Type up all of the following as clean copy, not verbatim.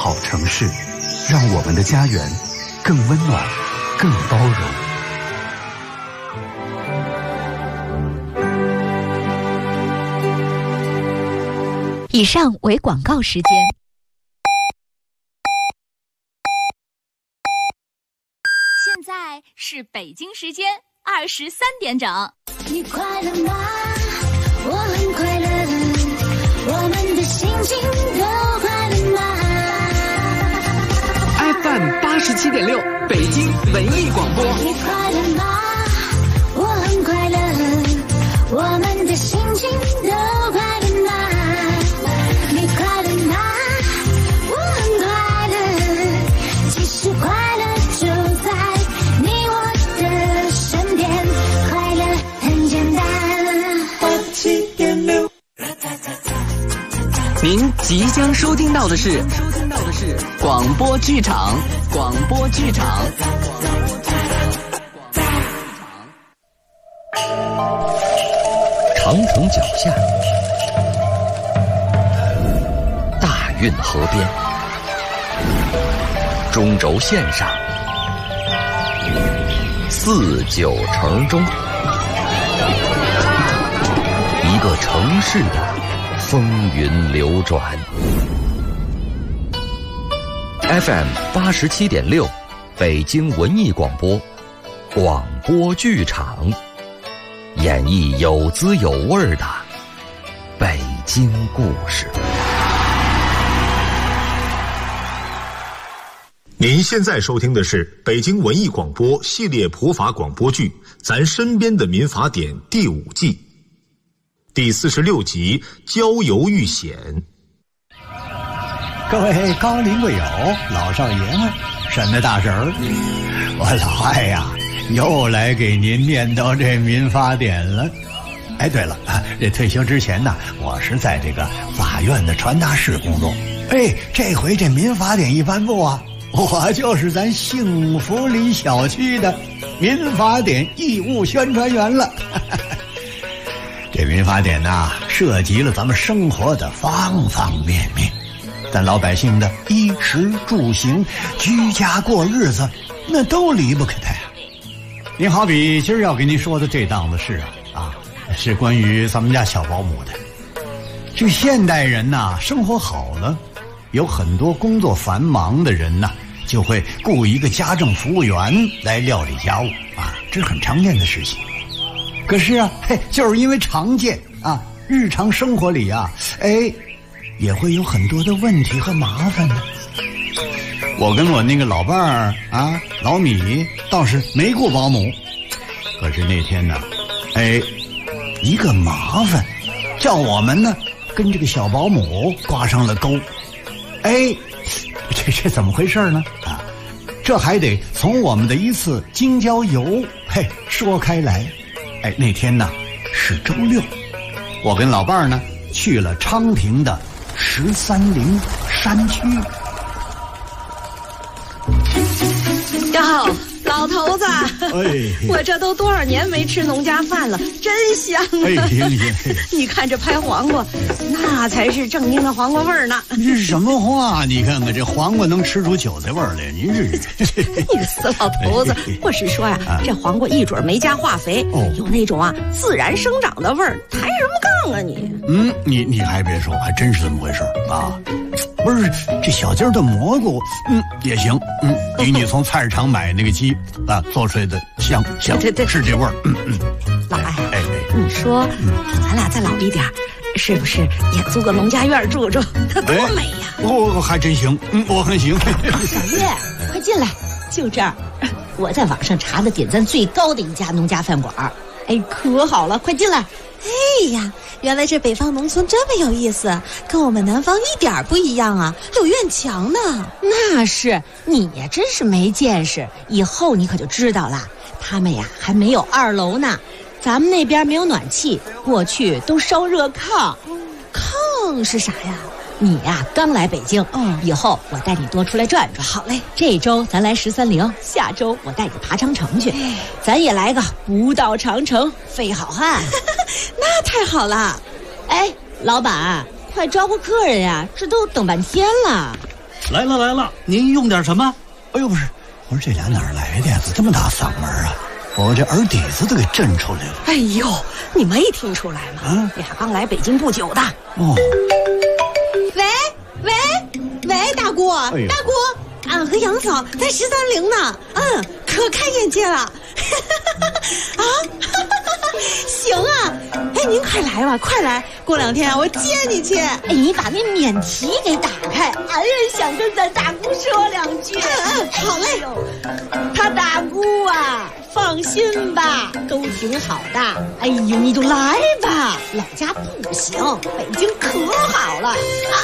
好城市，让我们的家园更温暖，更包容。 以上为广告时间。 现在是北京时间23点整。 你快乐吗？我很快乐，我们的心情都快乐吗？ FM 87.6北京文艺广播。 你快乐吗？我很快乐，我们的心情都快乐吗？你快乐吗？我很快乐，其实快乐就在你我的身边，快乐很简单。87.6。 您即将收听到的是广播剧场。 长城脚下，大运河边，中轴线上，4、9城中，一个城市的风云流转。FM 87.6北京文艺广播，广播剧场，演绎有滋有味的北京故事。 您现在收听的是北京文艺广播系列普法广播剧《咱身边的民法典》第5季第46集《郊游遇险》。 各位高邻贵友、老少爷们、婶子大婶儿，我老艾呀，又来给您念叨这民法典了。哎，对了啊，这退休之前呢，我是在这个法院的传达室工作。哎，这回这民法典一颁布啊，我就是咱幸福里小区的民法典义务宣传员了。这民法典呐，涉及了咱们生活的方方面面，咱老百姓的衣食住行、居家过日子，那都离不开它呀。您好比今儿要跟您说的这档子事啊，是关于咱们家小保姆的。这现代人呐，生活好了，有很多工作繁忙的人呐，就会雇一个家政服务员来料理家务啊，这是很常见的事情。可是啊，就是因为常见啊，日常生活里啊，也会有很多的问题和麻烦呢。我跟我那个老伴儿啊，老米倒是没雇保姆，可是那天呢，一个麻烦，叫我们呢跟这个小保姆挂上了钩。这怎么回事呢？啊，这还得从我们的一次京郊游说开来。那天呢是周六，我跟老伴儿呢去了昌平的13陵山区。 哟，老头子，我这都多少年没吃农家饭了，真香啊！你看这拍黄瓜，那才是正经的黄瓜味儿呢。 这是什么话？你看看这黄瓜能吃出韭菜味儿来，您这是你个死老头子！我是说呀，这黄瓜一准没加化肥，有那种自然生长的味儿，抬什么杠啊你？ 你还别说，还真是这么回事啊。不是这小鸡儿的蘑菇，也行，比你从菜市场买那个鸡啊做出来的香， 对， 是这味儿。 老艾，你说咱俩再老一点，是不是也租个农家院住住？它多美呀！ 我还真行，我很行。 小叶，快进来，就这儿，我在网上查的点赞最高的一家农家饭馆，可好了，快进来。 哎呀，原来这北方农村这么有意思，跟我们南方一点不一样啊，有院墙呢。 那是，你呀真是没见识，以后你可就知道了。他们呀还没有2楼呢，咱们那边没有暖气，过去都烧热炕。 炕是啥呀？ 你呀刚来北京，以后我带你多出来转转。 好嘞， 这周咱来13陵，下周我带你爬长城去，咱也来个不到长城非好汉。 那太好了。 老板，快招呼客人呀，这都等半天了。 来了，您用点什么？哎呦，不是，我说这俩哪儿来的呀？怎么这么大嗓门啊？我这耳底子都给震出来了。 哎呦，你没听出来吗？ 啊， 俩刚来北京不久的。 哦， 喂，大姑， 哎、 大姑，俺和杨嫂在130呢，可开眼界了。啊，行啊，哎，您快来吧，快来，过2天我接你去。 哎，你把那免提给打开，俺也想跟咱大姑说2句。 好嘞。 他大姑啊，放心吧，都挺好的。哎呦，你就来吧，老家不行，北京可好了。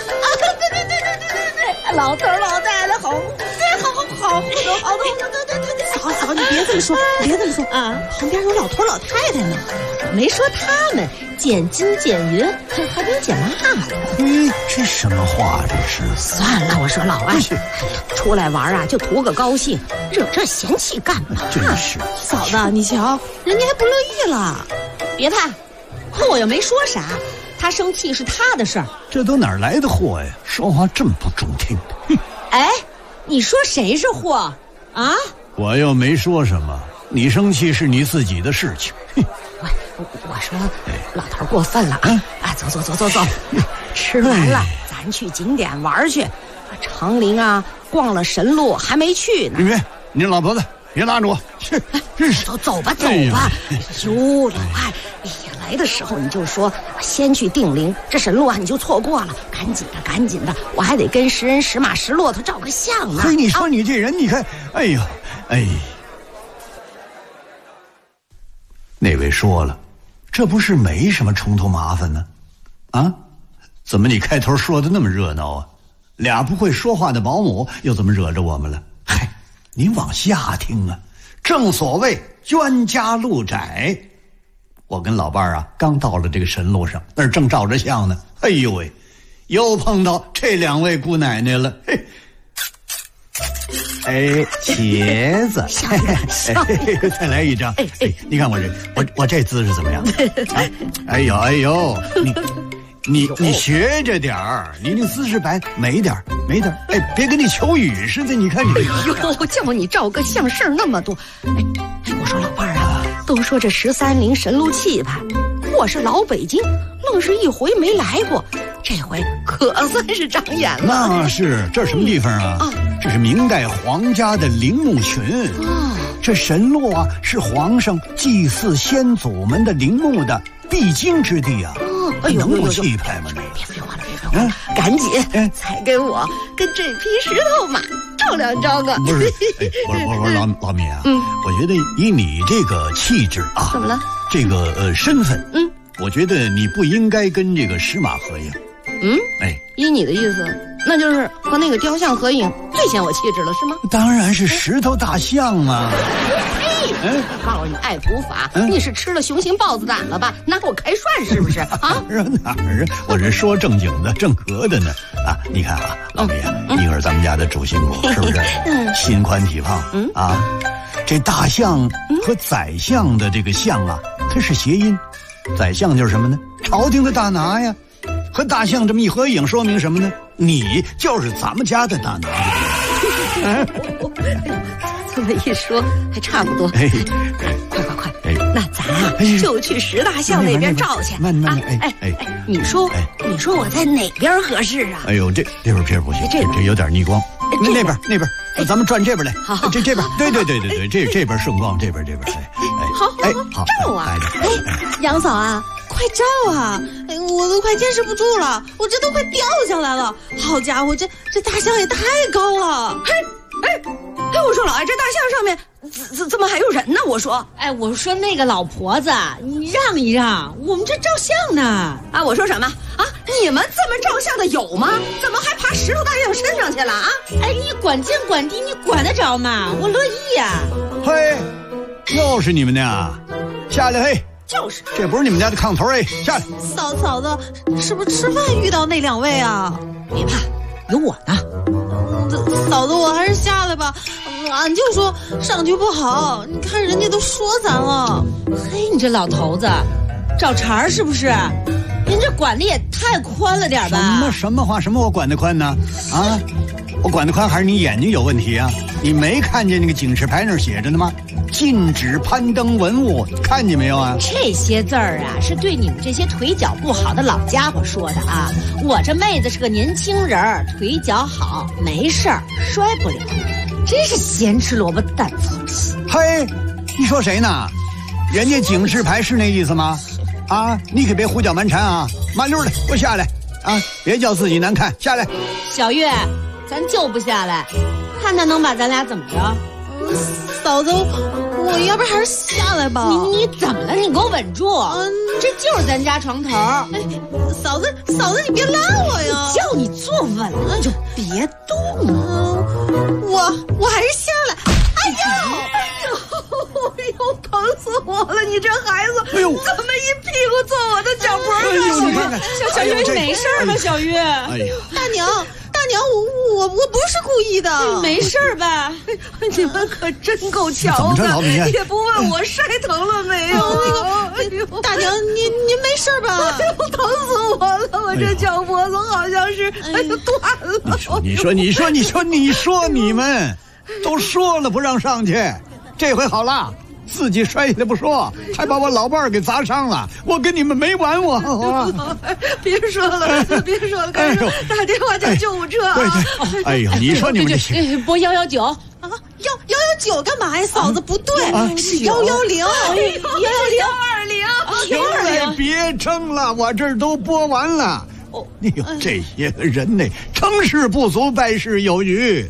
对，老头老太太好，对，好， 嫂，你别这么说，啊！旁边有老头老太太呢。 没说他们见金见银，还能见嘛呢？ 这什么话这是？ 算了，我说老外，出来玩啊就图个高兴，惹这嫌弃干嘛？ 真是。 嫂子，你瞧，人家还不乐意了。 别怕，我又没说啥，他生气是他的事儿。 这都哪儿来的货呀？说话这么不中听。 哎，你说谁是货啊？ 我又没说什么，你生气是你自己的事情。 我说老头过分了啊！走，吃完了咱去景点玩去。长陵啊，逛了神路还没去呢。 你老婆子别拉着我， 走吧。哎呦，老外，来的时候你就说先去定陵，这神路啊你就错过了，赶紧的，我还得跟10人10马10骆驼照个相呢。 嘿，你说你这人，你看，哎呦，那位说了，这不是没什么冲突麻烦呢？啊，怎么你开头说的那么热闹啊？俩不会说话的保姆又怎么惹着我们了？嗨，您往下听啊，正所谓冤家路窄。我跟老伴儿啊，刚到了这个神路上，那儿正照着相呢。哎呦喂，又碰到这2位姑奶奶了。嘿，茄子，再来一张。你看我这姿势怎么样？哎呦，你学着点儿，你那姿势摆美点儿。哎，别跟那求雨似的。你看你， 叫你照个相事儿那么多。我说老伴儿啊，都说这130神路气派，我是老北京，愣是一回没来过，这回可算是长眼了。 那是，这是什么地方啊？这是明代皇家的陵墓群。这神路啊，是皇上祭祀先祖们的陵墓的必经之地啊。能不气派吗？ 别废话了，赶紧才给我跟这匹石头马照2张啊！ 不是，我老米啊，我觉得以你这个气质啊， 怎么了？ 这个身份，我觉得你不应该跟这个石马合影。 依你的意思，那就是和那个雕像合影最显我气质了，是吗？ 当然是石头大象啊！ 我告诉你，爱普法，你是吃了雄心豹子胆了吧？拿我开涮是不是啊？ 哪儿啊？我是说正经的、正格的呢。你看啊，老米啊，一会儿咱们家的主心骨是不是？心宽体胖啊。这大象和宰相的这个相啊，它是谐音。宰相就是什么呢？朝廷的大拿呀。和大象这么一合影，说明什么呢？你就是咱们家的大拿。 这么一说，还差不多。快！那咱啊就去石大象那边照去。 慢， 你说我在哪边合适啊？ 哎呦，这边不行，这有点逆光。那边，咱们转这边来。 好， 这边，对，这边顺光，这边。 好，照啊！ 杨嫂啊，快照啊！我都快坚持不住了，我这都快掉下来了。好家伙，这大象也太高了！ 我说老爱，这大象上面怎么还有人呢？我说那个老婆子，你让一让，我们这照相呢。 我说什么啊？你们这么照相的有吗？怎么还爬石头大象身上去了啊？ 你管天管地，你管得着吗？我乐意呀。 嘿，又是你们呢？下来嘿。 就是， 这不是你们家的炕头下来。 嫂子，是不是吃饭遇到那2位啊？ 别怕，有我呢。 嫂子，我还是下来吧。俺就说上去不好，你看人家都说咱了。 嘿，你这老头子，找茬是不是？您这管的也太宽了点吧？ 什么话？什么我管得宽呢？啊， 我管得宽还是你眼睛有问题啊？你没看见那个警示牌那儿写着呢吗？禁止攀登文物，看见没有啊？ 这些字儿啊，是对你们这些腿脚不好的老家伙说的啊。我这妹子是个年轻人，腿脚好，没事儿，摔不了。真是咸吃萝卜淡操心。 嘿，你说谁呢？人家警示牌是那意思吗？啊，你可别胡搅蛮缠啊！麻溜的，给我下来啊！别叫自己难看，下来。 小月，咱就不下来，看他能把咱俩怎么着？ 嫂子，我要不然还是下来吧。 你怎么了？你给我稳住！这就是咱家床头。 哎，嫂子，你别拉我呀！ 叫你坐稳了你就别动了。 我还是下来。哎呦，疼死我了！你这孩子，怎么一屁股坐我的脚脖上？ 小月，你没事吧？小月， 哎呀， 大娘，我不是故意的， 没事吧？ 你们可真够巧的，也不问我摔疼了没有。 大娘，您没事吧？ 哎呦，疼死我了！我这脚脖子好像是断了。 你说你们都说了不让上去，这回好了。自己摔下来不说，还把我老伴儿给砸伤了，我跟你们没完我！ 别说了，赶紧打电话叫救护车啊！ 对，哎呦，你说你们这些拨119 啊，119干嘛呀？嫂子不对，是110，120， 别争了，我这儿都拨完了。哎呦，这些个人呢，成事不足，败事有余。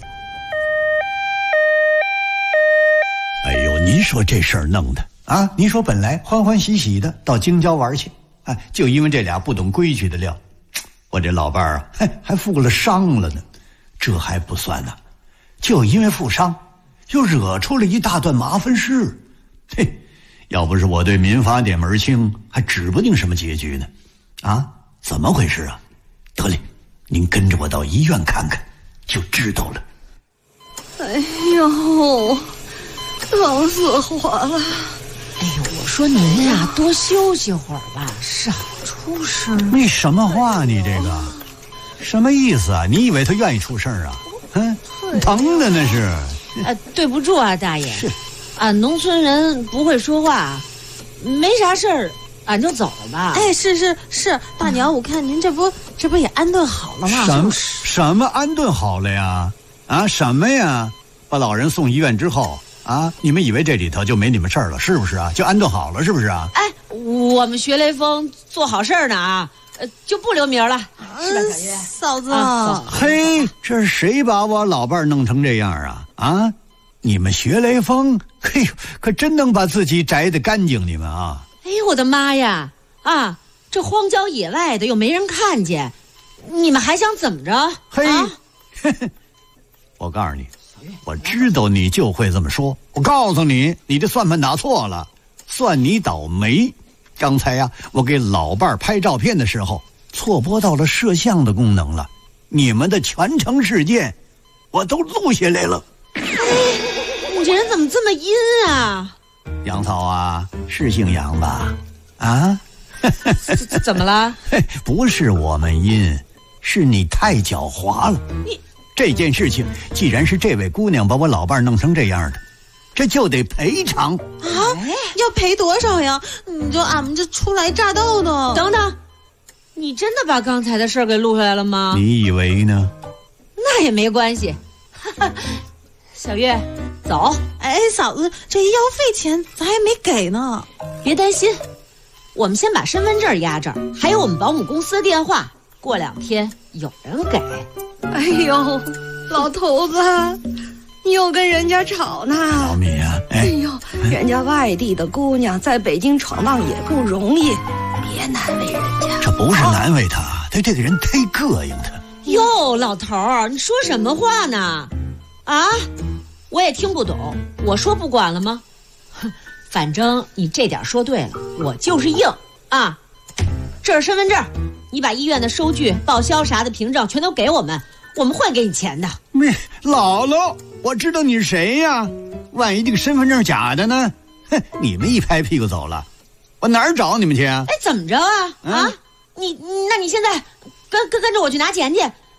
哎呦，你说这事儿弄的啊！你说本来欢欢喜喜的到京郊玩去，哎，就因为这俩不懂规矩的料，我这老伴儿啊，还负了伤了呢。这还不算呢，就因为负伤，又惹出了一大段麻烦事。嘿，要不是我对民法典门清，还指不定什么结局呢。啊，怎么回事啊？得嘞，您跟着我到医院看看，就知道了。 哎呦！疼死我了！ 哎呦，我说您呀，多休息会儿吧，少出声。 你什么话？你这个什么意思啊？你以为他愿意出声啊？疼的那是。 对不住啊，大爷。 是。 农村人不会说话，没啥事儿，俺就走了吧。 哎，是，大娘，我看您这不也安顿好了吗？ 什么安顿好了呀？啊，什么呀？把老人送医院之后。啊！你们以为这里头就没你们事儿了，是不是啊？就安顿好了，是不是啊？ 哎，我们学雷锋做好事儿呢啊，就不留名了，是吧，小月？ 嫂子， 嘿，这是谁把我老伴儿弄成这样啊？啊！你们学雷锋，嘿，可真能把自己摘得干净，你们啊！ 哎呦，我的妈呀！啊，这荒郊野外的又没人看见，你们还想怎么着？ 嘿，我告诉你。我知道你就会这么说，我告诉你，你的算盘打错了，算你倒霉。刚才呀，我给老伴儿拍照片的时候，错拨到了摄像的功能了，你们的全程事件，我都录下来了。 你这人怎么这么阴啊？ 杨草啊，是姓杨吧？啊？ 怎么了？ 不是我们阴，是你太狡猾了。这件事情既然是这位姑娘把我老伴弄成这样的，这就得赔偿啊！要赔多少呀？你就俺们这初来乍到的。 等等，你真的把刚才的事儿给录下来了吗？ 你以为呢？ 那也没关系。小月，走。 哎，嫂子，这医药费钱咱还没给呢。 别担心，我们先把身份证压这儿，还有我们保姆公司的电话，过2天有人给。 哎呦，老头子，你又跟人家吵呢？ 老米啊， 哎呦，人家外地的姑娘在北京闯荡也不容易，别难为人家。 这不是难为他，他这个人忒膈应他。 哟，老头儿，你说什么话呢？啊，我也听不懂。我说不管了吗？反正你这点说对了，我就是硬啊。这是身份证，你把医院的收据、报销啥的凭证全都给我们，我们会给你钱的。 姥姥，我知道你是谁呀？万一这个身份证假的呢？哼，你们一拍屁股走了，我哪儿找你们去啊？ 哎，怎么着啊？啊，那你现在跟着我去拿钱去，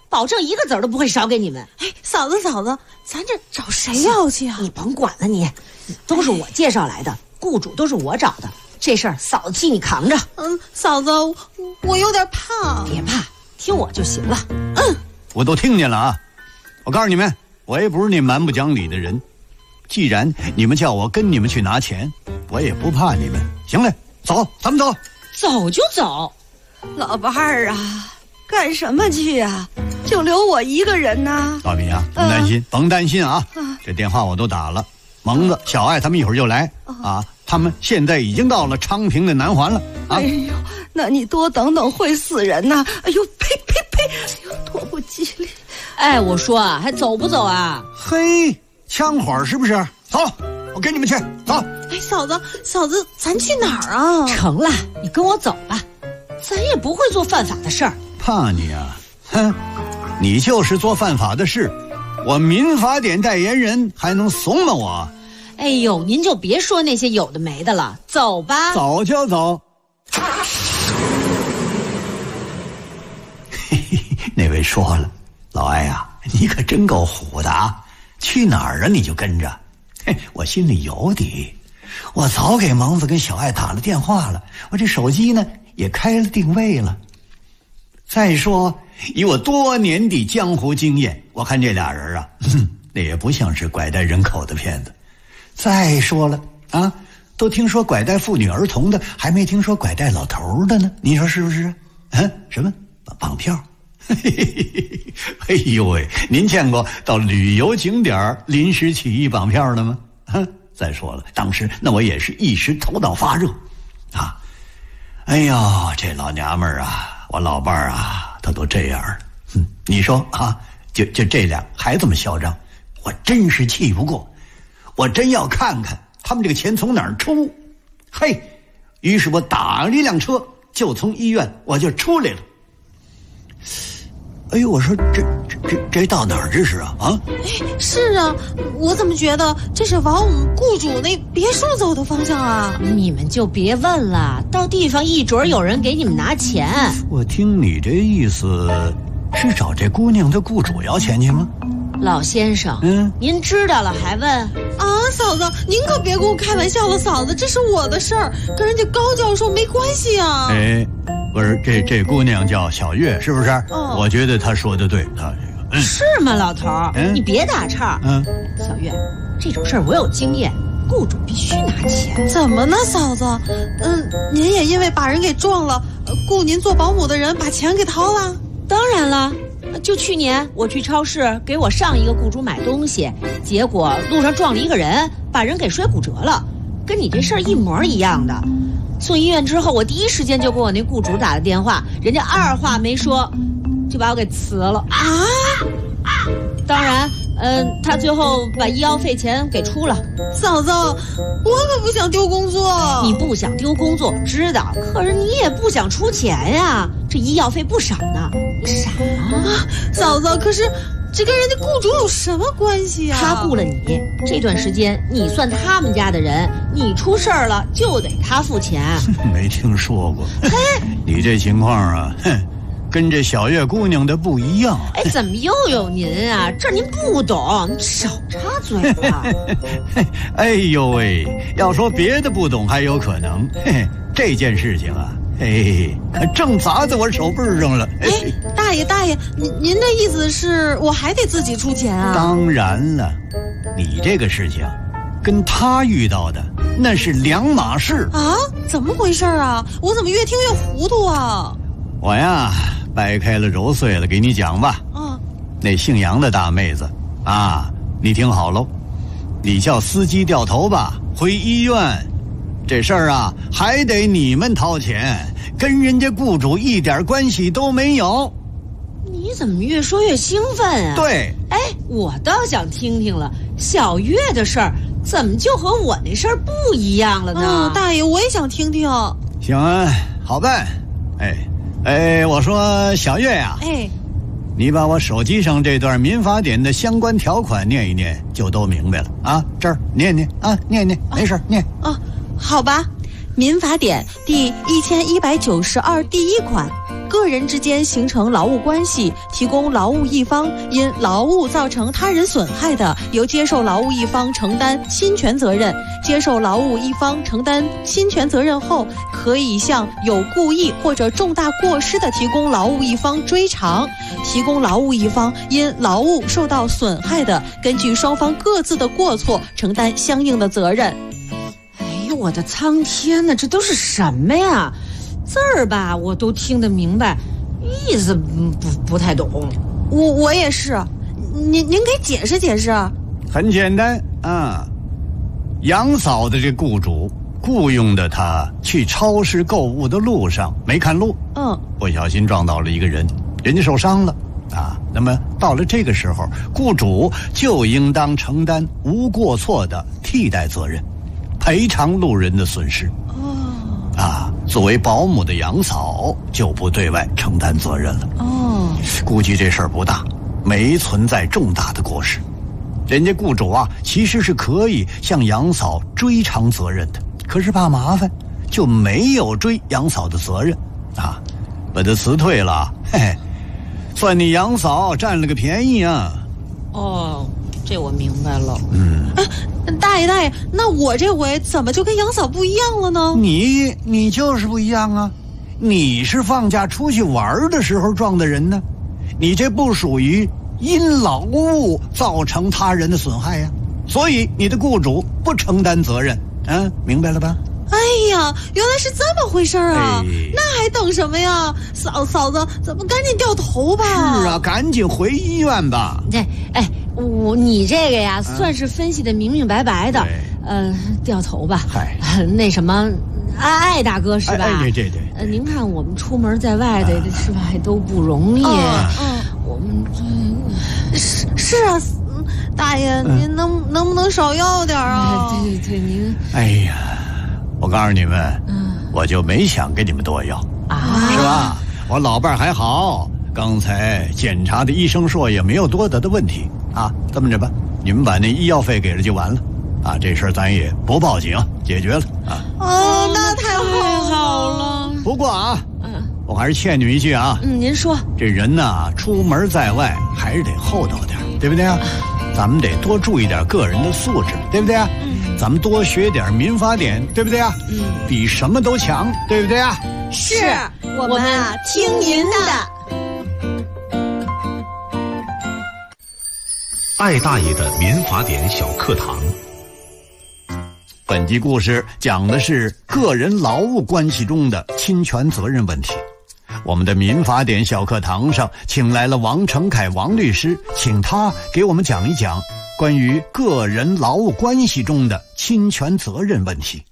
保证一个子儿都不会少给你们。 哎，嫂子，咱这找谁要去啊？ 你甭管了你，都是我介绍来的，雇主都是我找的，这事儿嫂子替你扛着。 嫂子，我有点怕。 别怕，听我就行了。 我都听见了啊！我告诉你们，我也不是那蛮不讲理的人。既然你们叫我跟你们去拿钱，我也不怕你们。行了，走，咱们走。 走就走。 老伴儿啊，干什么去啊？就留我一个人呢？ 老米啊，甭担心啊！这电话我都打了，蒙子、小爱他们一会儿就来啊。他们现在已经到了昌平的南环了啊。 哎呦，那你多等等，会死人呐！哎呦，呸！哎呦，多不吉利！ 哎，我说啊，还走不走啊？ 嘿，枪火是不是？走，我跟你们去。走。 哎，嫂子，咱去哪儿啊？ 成了，你跟我走吧，咱也不会做犯法的事儿。 怕你啊？哼，你就是做犯法的事，我民法典代言人还能怂吗我？ 哎呦，您就别说那些有的没的了，走吧。 走就走。那位说了，老艾啊，你可真够虎的啊！去哪儿啊你就跟着。嘿，我心里有底，我早给蒙子跟小爱打了电话了，我这手机呢也开了定位了。再说以我多年的江湖经验，我看这俩人啊，那也不像是拐带人口的骗子。再说了啊，都听说拐带妇女儿童的，还没听说拐带老头的呢，你说是不是？什么绑票？哎呦喂，您见过到旅游景点临时起意绑票的吗？再说了，当时那我也是一时头脑发热啊。哎呦，这老娘们儿啊，我老伴儿啊，她都这样了。你说啊，就这俩还这么嚣张，我真是气不过。我真要看看他们这个钱从哪儿出。嘿，于是我打了一辆车，就从医院我就出来了。哎呦，我说这到哪儿这是啊？ 哎，是啊，我怎么觉得这是往我们雇主那别墅走的方向啊？ 你们就别问了，到地方一准有人给你们拿钱。 我听你这意思是找这姑娘的雇主要钱去吗？ 老先生，您知道了还问啊？嫂子，您可别跟我开玩笑了，嫂子，这是我的事儿，跟人家高教授没关系啊。 哎，不是，这姑娘叫小月，是不是？我觉得她说的对，她这个是吗？老头儿，你别打岔。小月，这种事儿我有经验，雇主必须拿钱。 怎么呢，嫂子？您也因为把人给撞了，雇您做保姆的人把钱给掏了？ 当然了。就去年我去超市给我上一个雇主买东西，结果路上撞了一个人，把人给摔骨折了，跟你这事儿一模一样的。送医院之后，我第一时间就给我那雇主打了电话，人家二话没说就把我给辞了啊！当然，他最后把医药费钱给出了。 嫂子，我可不想丢工作。 你不想丢工作，知道，可是你也不想出钱呀，这医药费不少呢。傻啊，嫂子，可是这跟人家雇主有什么关系啊？ 他雇了你，这段时间你算他们家的人，你出事儿了就得他付钱。 没听说过。你这情况啊，跟这小月姑娘的不一样。 哎，怎么又有您啊？这您不懂，你少插嘴吧。 哎呦喂，要说别的不懂还有可能，这件事情啊，可正砸在我手背上了。 大爷，您的意思是我还得自己出钱啊？ 当然了，你这个事情跟他遇到的那是两码事啊！怎么回事啊？我怎么越听越糊涂啊？ 我呀，掰开了揉碎了给你讲吧。那姓杨的大妹子啊，你听好喽，你叫司机掉头吧，回医院。这事儿啊，还得你们掏钱，跟人家雇主一点关系都没有。 你怎么越说越兴奋啊？ 对， 我倒想听听了，小月的事儿怎么就和我那事儿不一样了呢？ 大爷，我也想听听。 行啊，好办。我说小月呀，你把我手机上这段民法典的相关条款念一念，就都明白了啊。这儿念念啊，念，没事念。 好吧，民法典第1192第1款， 个人之间形成劳务关系，提供劳务一方因劳务造成他人损害的，由接受劳务一方承担侵权责任。接受劳务一方承担侵权责任后，可以向有故意或者重大过失的提供劳务一方追偿。提供劳务一方因劳务受到损害的，根据双方各自的过错承担相应的责任。 哎呦，我的苍天哪，这都是什么呀？字儿吧我都听得明白，意思不太懂。 我也是，您给解释解释。 很简单啊，杨嫂的这雇主雇佣的他去超市购物的路上没看路，不小心撞到了一个人，人家受伤了啊。那么到了这个时候，雇主就应当承担无过错的替代责任，赔偿路人的损失。作为保姆的杨嫂就不对外承担责任了。估计这事儿不大，没存在重大的过失。人家雇主啊，其实是可以向杨嫂追偿责任的，可是怕麻烦，就没有追杨嫂的责任啊，把他辞退了。嘿嘿，算你杨嫂占了个便宜啊。 这我明白了。 大爷，那我这回怎么就跟杨嫂不一样了呢？ 你就是不一样啊，你是放假出去玩的时候撞的人呢，你这不属于因劳务造成他人的损害呀，所以你的雇主不承担责任。明白了吧？ 哎呀，原来是这么回事啊！那还等什么呀？嫂子，咱们赶紧掉头吧。 是啊，赶紧回医院吧。 你这个呀，算是分析的明明白白的。掉头吧。那什么，艾大哥是吧？ 对。 您看我们出门在外的是吧，都不容易。我们是啊，大爷，您能不能少要点啊？ 对，您。 哎呀，我告诉你们，我就没想跟你们多要是吧？我老伴儿还好，刚才检查的医生说也没有多大的问题啊。这么着吧，你们把那医药费给了就完了啊，这事儿咱也不报警，解决了啊。 那太好了。 不过啊，我还是欠你们一句啊。 您说。 这人呢，出门在外还是得厚道点，对不对啊？咱们得多注意点个人的素质，对不对啊？咱们多学点民法典，对不对啊？比什么都强，对不对啊？ 是，我们听您的。 艾大爷的民法典小课堂。 本集故事讲的是个人劳务关系中的侵权责任问题。我们的民法典小课堂上请来了王成凯王律师，请他给我们讲一讲关于个人劳务关系中的侵权责任问题。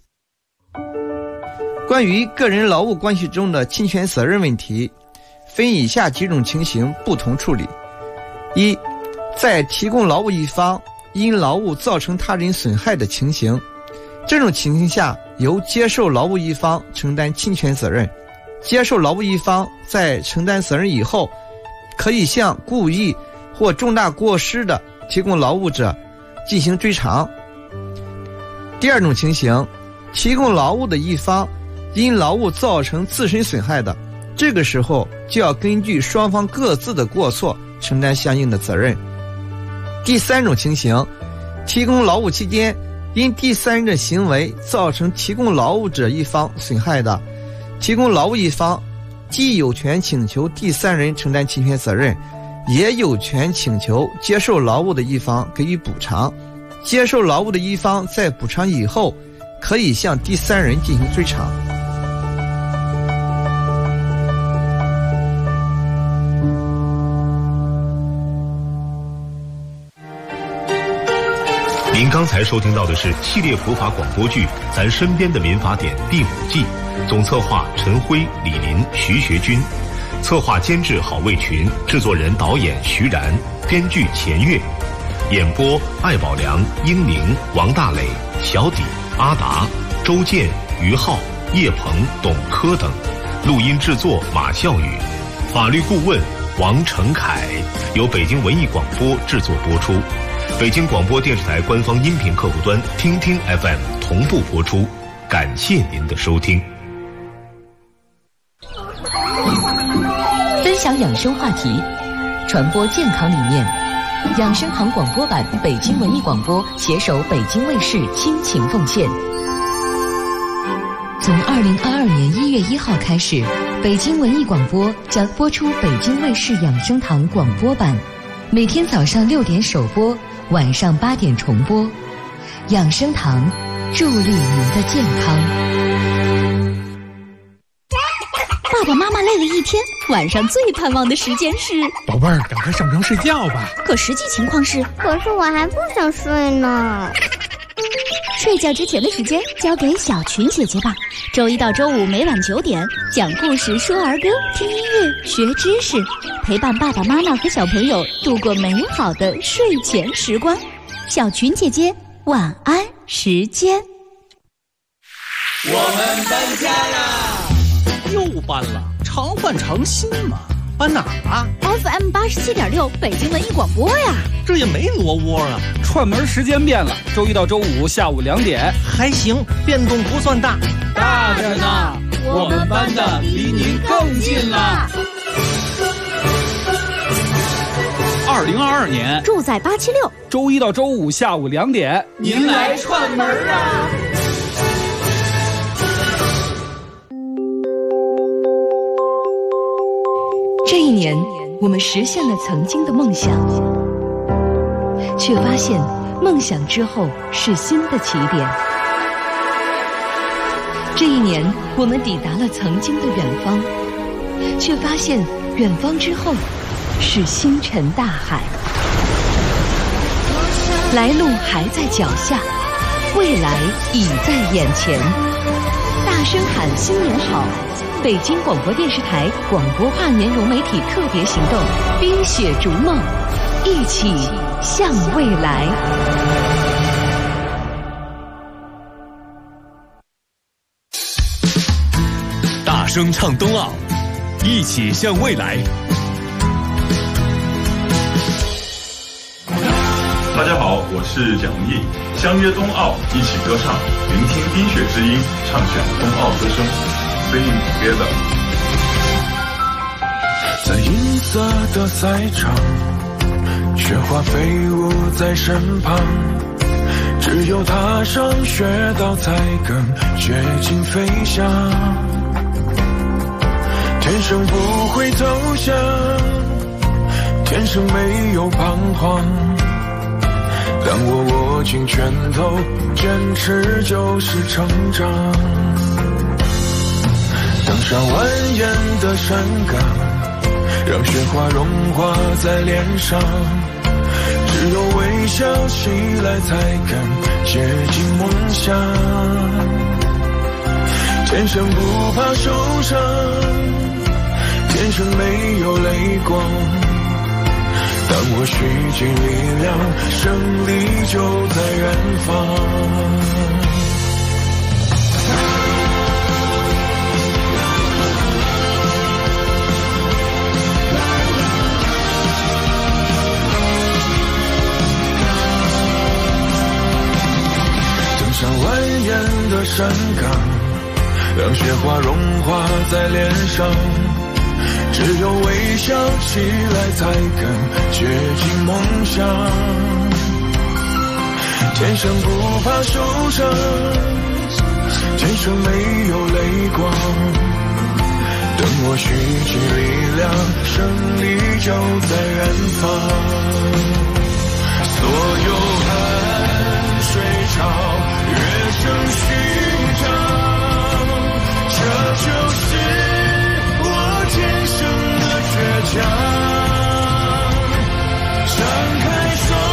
关于个人劳务关系中的侵权责任问题，分以下几种情形不同处理。一，在提供劳务一方因劳务造成他人损害的情形，这种情形下由接受劳务一方承担侵权责任，接受劳务一方在承担责任以后，可以向故意或重大过失的提供劳务者进行追偿。第二种情形，提供劳务的一方因劳务造成自身损害的，这个时候就要根据双方各自的过错承担相应的责任。第三种情形，提供劳务期间因第三人的行为造成提供劳务者一方损害的，提供劳务一方既有权请求第三人承担侵权责任，也有权请求接受劳务的一方给予补偿。接受劳务的一方在补偿以后，可以向第三人进行追偿。 您刚才收听到的是系列普法广播剧《咱身边的民法典》第5季，总策划陈辉、李林、徐学军，策划监制郝卫群，制作人导演徐然，编剧钱月，演播艾宝良、英宁、王大磊、小底、阿达、周建、于浩、叶鹏、董科等，录音制作马笑宇，法律顾问王成凯，由北京文艺广播制作播出。北京广播电视台官方音频客户端听听 FM 同步播出，感谢您的收听。 享养生话题，传播健康理念。养生堂广播版，北京文艺广播携手北京卫视倾情奉献。从2022年1月1号开始，北京文艺广播将播出北京卫视养生堂广播版，每天早上6点首播，晚上8点重播。养生堂，助力您的健康。 爸爸妈妈累了一天，晚上最盼望的时间是…… 宝贝儿，赶快上床睡觉吧。 可实际情况是…… 可是我还不想睡呢。 睡觉之前的时间交给小群姐姐吧。周一到周五每晚9点，讲故事、说儿歌、听音乐、学知识，陪伴爸爸妈妈和小朋友度过美好的睡前时光。小群姐姐晚安时间。 我们搬家啦！ 又搬了，常换常新嘛。搬哪儿啊 ？FM 87.6，北京文艺广播呀。 这也没挪窝啊。 串门时间变了，周一到周五下午2点。 还行，变动不算大。 大着呢，我们搬的离您更近了。 2022年， 住在876， 周一到周五下午2点， 您来串门啊！ 这一年，我们实现了曾经的梦想，却发现梦想之后是新的起点。这一年，我们抵达了曾经的远方，却发现远方之后是星辰大海。来路还在脚下，未来已在眼前。大声喊新年好！北京广播电视台广播跨年融媒体特别行动，冰雪逐梦，一起向未来。 大声唱冬奥，一起向未来。 大家好，我是蒋毅，相约冬奥，一起歌唱，聆听冰雪之音，唱响冬奥歌声。Sing together。 在银色的赛场，雪花飞舞在身旁，只有踏上雪道才更接近飞翔。天生不会投降，天生没有彷徨。当我握紧拳头，坚持就是成长。登上蜿蜒的山岗，让雪花融化在脸上，只有微笑起来才更接近梦想。天生不怕受伤，天生没有泪光。当我蓄积力量，胜利就在远方。上蜿蜒的山岗，让雪花融化在脸上，只有微笑起来才更接近梦想。天生不怕受伤，天生没有泪光。等我蓄积力量，胜利就在远方。所有汗水潮越声寻找，这就是我天生的倔强。张开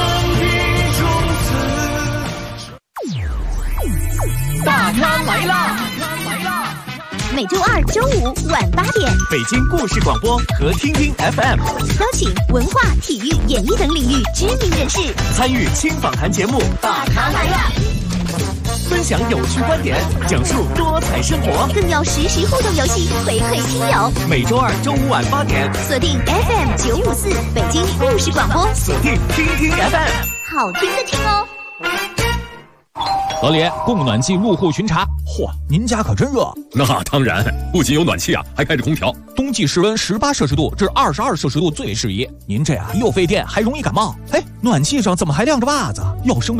双臂，从此大咖来啦！ 每周2、周5晚8点， 北京故事广播和听听 FM 邀请文化、体育、演艺等领域知名人士参与轻访谈节目《 大咖来啦》， 分享有趣观点，讲述多彩生活， 更有实时互动游戏回馈听友。 每周2、周5晚8点， 锁定 FM 954北京故事广播， 锁定听听 FM， 好听的听哦。 老李，供暖气入户巡查。 嚯，您家可真热。 那当然，不仅有暖气啊，还开着空调。 冬季室温18摄氏度至22摄氏度最为适宜。您这又费电，还容易感冒。哎，暖气上怎么还晾着袜子？要生